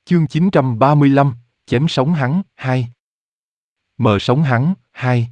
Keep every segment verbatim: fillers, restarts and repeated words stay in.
Chương chín trăm ba mươi lăm, chém sống hắn, hai. Mờ sống hắn, hai.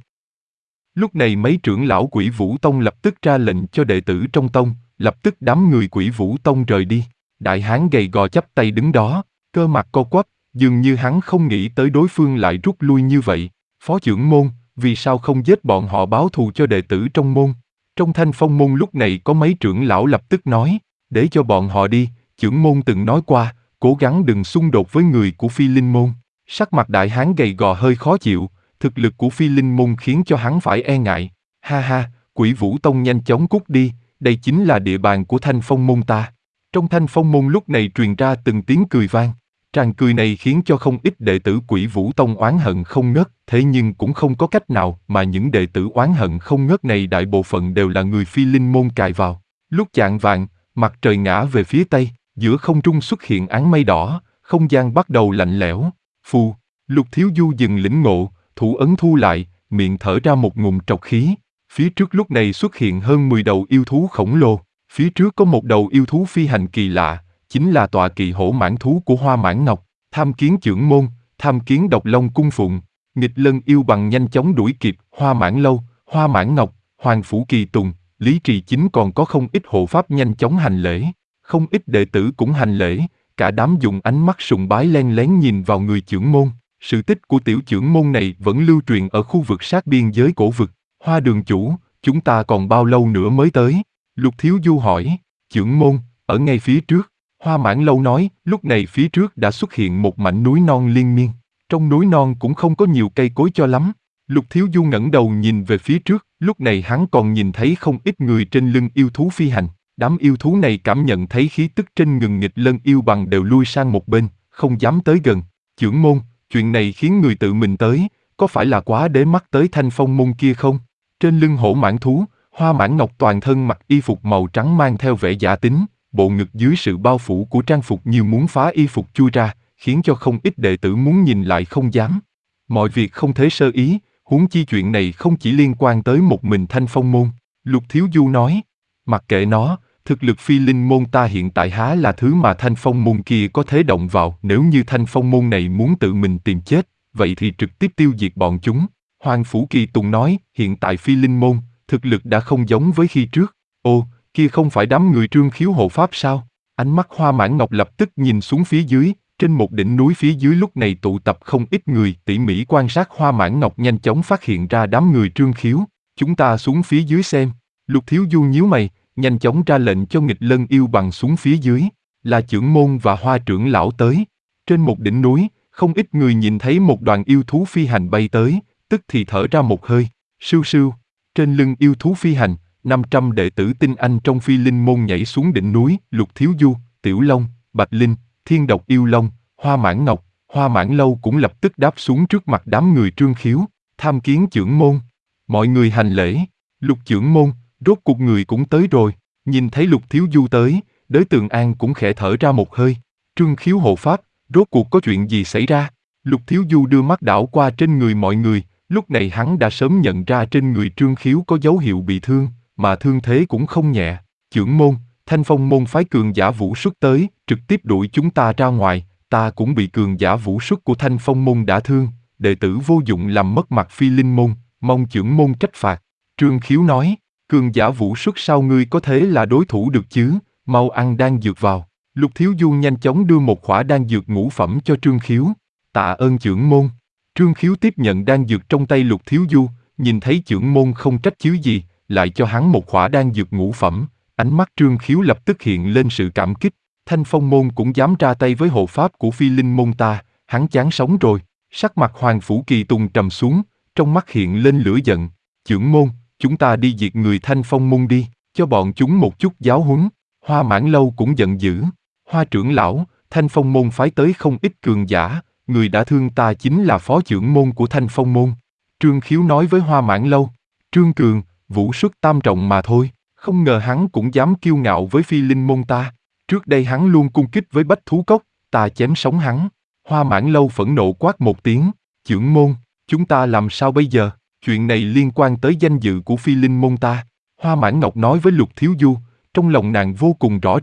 Lúc này mấy trưởng lão Quỷ Vũ Tông lập tức ra lệnh cho đệ tử trong tông, lập tức đám người Quỷ Vũ Tông rời đi. Đại hán gầy gò chắp tay đứng đó, cơ mặt co quắp, dường như hắn không nghĩ tới đối phương lại rút lui như vậy. Phó trưởng môn, vì sao không giết bọn họ báo thù cho đệ tử trong môn? Trong Thanh Phong môn lúc này có mấy trưởng lão lập tức nói, để cho bọn họ đi, trưởng môn từng nói qua, cố gắng đừng xung đột với người của Phi Linh môn. Sắc mặt đại hán gầy gò hơi khó chịu, thực lực của Phi Linh môn khiến cho hắn phải e ngại. Ha ha, Quỷ Vũ Tông nhanh chóng cút đi, đây chính là địa bàn của Thanh Phong môn ta. Trong Thanh Phong môn lúc này truyền ra từng tiếng cười vang. Tràng cười này khiến cho không ít đệ tử Quỷ Vũ Tông oán hận không ngớt, thế nhưng cũng không có cách nào mà những đệ tử oán hận không ngớt này đại bộ phận đều là người Phi Linh môn cài vào. Lúc chạng vạng, mặt trời ngã về phía tây, giữa không trung xuất hiện áng mây đỏ, không gian bắt đầu lạnh lẽo. Phù, Lục Thiếu Du dừng lĩnh ngộ, thủ ấn thu lại, miệng thở ra một ngụm trọc khí. Phía trước lúc này xuất hiện hơn mười đầu yêu thú khổng lồ. Phía trước có một đầu yêu thú phi hành kỳ lạ, chính là tọa kỵ hổ mãng thú của Hoa Mãng Ngọc. Tham Kiến trưởng môn, Tham Kiến Độc Long cung phụng. Nghịch Lân yêu bằng nhanh chóng đuổi kịp Hoa Mãng Lâu, Hoa Mãng Ngọc, Hoàng Phủ Kỳ Tùng, Lý Trì Chính, còn có không ít hộ pháp nhanh chóng hành lễ. Không ít đệ tử cũng hành lễ, cả đám dùng ánh mắt sùng bái len lén nhìn vào người trưởng môn. Sự tích của tiểu trưởng môn này vẫn lưu truyền ở khu vực sát biên giới cổ vực. Hoa đường chủ, chúng ta còn bao lâu nữa mới tới? Lục Thiếu Du hỏi. Trưởng môn, ở ngay phía trước. Hoa Mãng Lâu nói, lúc này phía trước đã xuất hiện một mảnh núi non liên miên. Trong núi non cũng không có nhiều cây cối cho lắm. Lục Thiếu Du ngẩng đầu nhìn về phía trước, lúc này hắn còn nhìn thấy không ít người trên lưng yêu thú phi hành. Đám yêu thú này cảm nhận thấy khí tức trên ngừng Nghịch Lân yêu bằng đều lui sang một bên, không dám tới gần. Trưởng môn, chuyện này khiến người tự mình tới, có phải là quá để mắt tới Thanh Phong môn kia không? Trên lưng hổ mãng thú, Hoa Mãng Ngọc toàn thân mặc y phục màu trắng mang theo vẻ giả tính, bộ ngực dưới sự bao phủ của trang phục như muốn phá y phục chui ra, khiến cho không ít đệ tử muốn nhìn lại không dám. Mọi việc không thể sơ ý, huống chi chuyện này không chỉ liên quan tới một mình Thanh Phong môn. Lục Thiếu Du nói, mặc kệ nó, thực lực Phi Linh môn ta hiện tại há là thứ mà Thanh Phong môn kia có thể động vào. Nếu như Thanh Phong môn này muốn tự mình tìm chết, vậy thì trực tiếp tiêu diệt bọn chúng. Hoàng Phủ Kỳ Tùng nói, hiện tại Phi Linh môn, thực lực đã không giống với khi trước. Ô, kia không phải đám người Trương Khiếu hộ pháp sao? Ánh mắt Hoa Mãng Ngọc lập tức nhìn xuống phía dưới, trên một đỉnh núi phía dưới lúc này tụ tập không ít người. Tỉ mỉ quan sát, Hoa Mãng Ngọc nhanh chóng phát hiện ra đám người Trương Khiếu. Chúng ta xuống phía dưới xem. Lục Thiếu Du nhíu mày, nhanh chóng ra lệnh cho Nghịch Lân yêu bằng xuống phía dưới. Là trưởng môn và Hoa trưởng lão tới. Trên một đỉnh núi, không ít người nhìn thấy một đoàn yêu thú phi hành bay tới, tức thì thở ra một hơi. Sưu sưu, trên lưng yêu thú phi hành, năm trăm đệ tử tinh anh trong Phi Linh môn nhảy xuống đỉnh núi. Lục Thiếu Du, Tiểu Long, Bạch Linh, Thiên Độc Yêu Long, Hoa Mãng Ngọc, Hoa Mãng Lâu cũng lập tức đáp xuống trước mặt đám người Trương Khiếu. Tham kiến trưởng môn. Mọi người hành lễ. Lục trưởng môn, rốt cuộc người cũng tới rồi. Nhìn thấy Lục Thiếu Du tới, Đới Tường An cũng khẽ thở ra một hơi. Trương Khiếu hộ pháp, rốt cuộc có chuyện gì xảy ra? Lục Thiếu Du đưa mắt đảo qua trên người mọi người. Lúc này hắn đã sớm nhận ra trên người Trương Khiếu có dấu hiệu bị thương, mà thương thế cũng không nhẹ. Trưởng môn, Thanh Phong môn phái cường giả vũ xuất tới, trực tiếp đuổi chúng ta ra ngoài. Ta cũng bị cường giả vũ xuất của Thanh Phong môn đả thương, đệ tử vô dụng làm mất mặt Phi Linh môn, mong trưởng môn trách phạt. Trương Khiếu nói, cường giả vũ xuất sao ngươi có thể là đối thủ được chứ, mau ăn đan dược vào. Lục Thiếu Du nhanh chóng đưa một khỏa đan dược ngũ phẩm cho Trương Khiếu. Tạ ơn trưởng môn. Trương Khiếu tiếp nhận đan dược trong tay Lục Thiếu Du, nhìn thấy trưởng môn không trách chứ gì, lại cho hắn một khỏa đan dược ngũ phẩm. Ánh mắt Trương Khiếu lập tức hiện lên sự cảm kích. Thanh Phong môn cũng dám ra tay với hộ pháp của Phi Linh môn ta, hắn chán sống rồi. Sắc mặt Hoàng Phủ Kỳ Tùng trầm xuống, trong mắt hiện lên lửa giận. Trưởng môn, chúng ta đi diệt người Thanh Phong môn đi, cho bọn chúng một chút giáo huấn. Hoa Mãng Lâu cũng giận dữ. Hoa trưởng lão, Thanh Phong môn phái tới không ít cường giả, người đã thương ta chính là phó trưởng môn của Thanh Phong môn. Trương Khiếu nói với Hoa Mãng Lâu, Trương Cường, vũ xuất tam trọng mà thôi, không ngờ hắn cũng dám kiêu ngạo với Phi Linh môn ta. Trước đây hắn luôn cung kích với Bách Thú Cốc, ta chém sống hắn. Hoa Mãng Lâu phẫn nộ quát một tiếng, trưởng môn, chúng ta làm sao bây giờ? Chuyện này liên quan tới danh dự của Phi Linh môn ta. Hoa Mãng Ngọc nói với Lục Thiếu Du, trong lòng nàng vô cùng rõ ràng,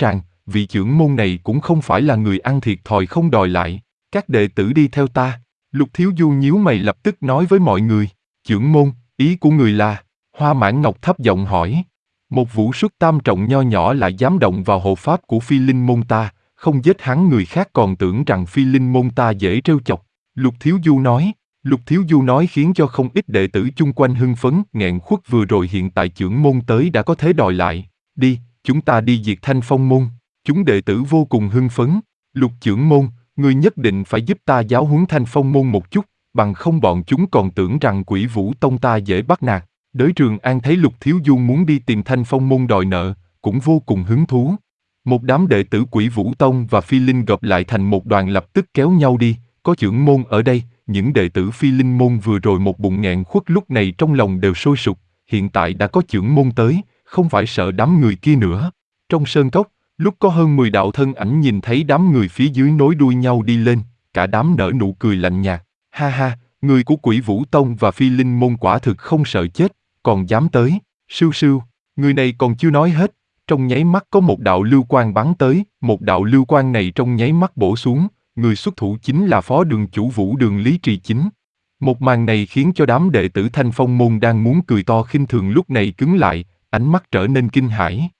vị trưởng môn này cũng không phải là người ăn thiệt thòi không đòi lại. Các đệ tử đi theo ta. Lục Thiếu Du nhíu mày lập tức nói với mọi người. Trưởng môn, ý của người là? Hoa Mãn Ngọc thấp giọng hỏi. Một vũ xuất tam trọng nho nhỏ lại dám động vào hộ pháp của Phi Linh môn ta, không giết hắn người khác còn tưởng rằng Phi Linh môn ta dễ trêu chọc. Lục Thiếu Du nói. Lục Thiếu Du nói khiến cho không ít đệ tử chung quanh hưng phấn, nghẹn khuất vừa rồi hiện tại trưởng môn tới đã có thế đòi lại. Đi, chúng ta đi diệt Thanh Phong môn. Chúng đệ tử vô cùng hưng phấn. Lục trưởng môn, ngươi nhất định phải giúp ta giáo huấn Thanh Phong môn một chút, bằng không bọn chúng còn tưởng rằng Quỷ Vũ tông ta dễ bắt nạt. Đới Trường An thấy Lục Thiếu Du muốn đi tìm Thanh Phong môn đòi nợ, cũng vô cùng hứng thú. Một đám đệ tử Quỷ Vũ tông và Phi Linh gộp lại thành một đoàn lập tức kéo nhau đi, có trưởng môn ở đây, những đệ tử Phi Linh môn vừa rồi một bụng nghẹn khuất lúc này trong lòng đều sôi sục, hiện tại đã có trưởng môn tới, không phải sợ đám người kia nữa. Trong sơn cốc, lúc có hơn mười đạo thân ảnh nhìn thấy đám người phía dưới nối đuôi nhau đi lên, cả đám nở nụ cười lạnh nhạt. Ha ha, người của Quỷ Vũ tông và Phi Linh môn quả thực không sợ chết, còn dám tới. Sưu sưu, người này còn chưa nói hết, trong nháy mắt có một đạo lưu quang bắn tới, một đạo lưu quang này trong nháy mắt bổ xuống, người xuất thủ chính là phó đường chủ Vũ Đường Lý Trì Chính. Một màn này khiến cho đám đệ tử Thanh Phong môn đang muốn cười to khinh thường lúc này cứng lại, ánh mắt trở nên kinh hãi.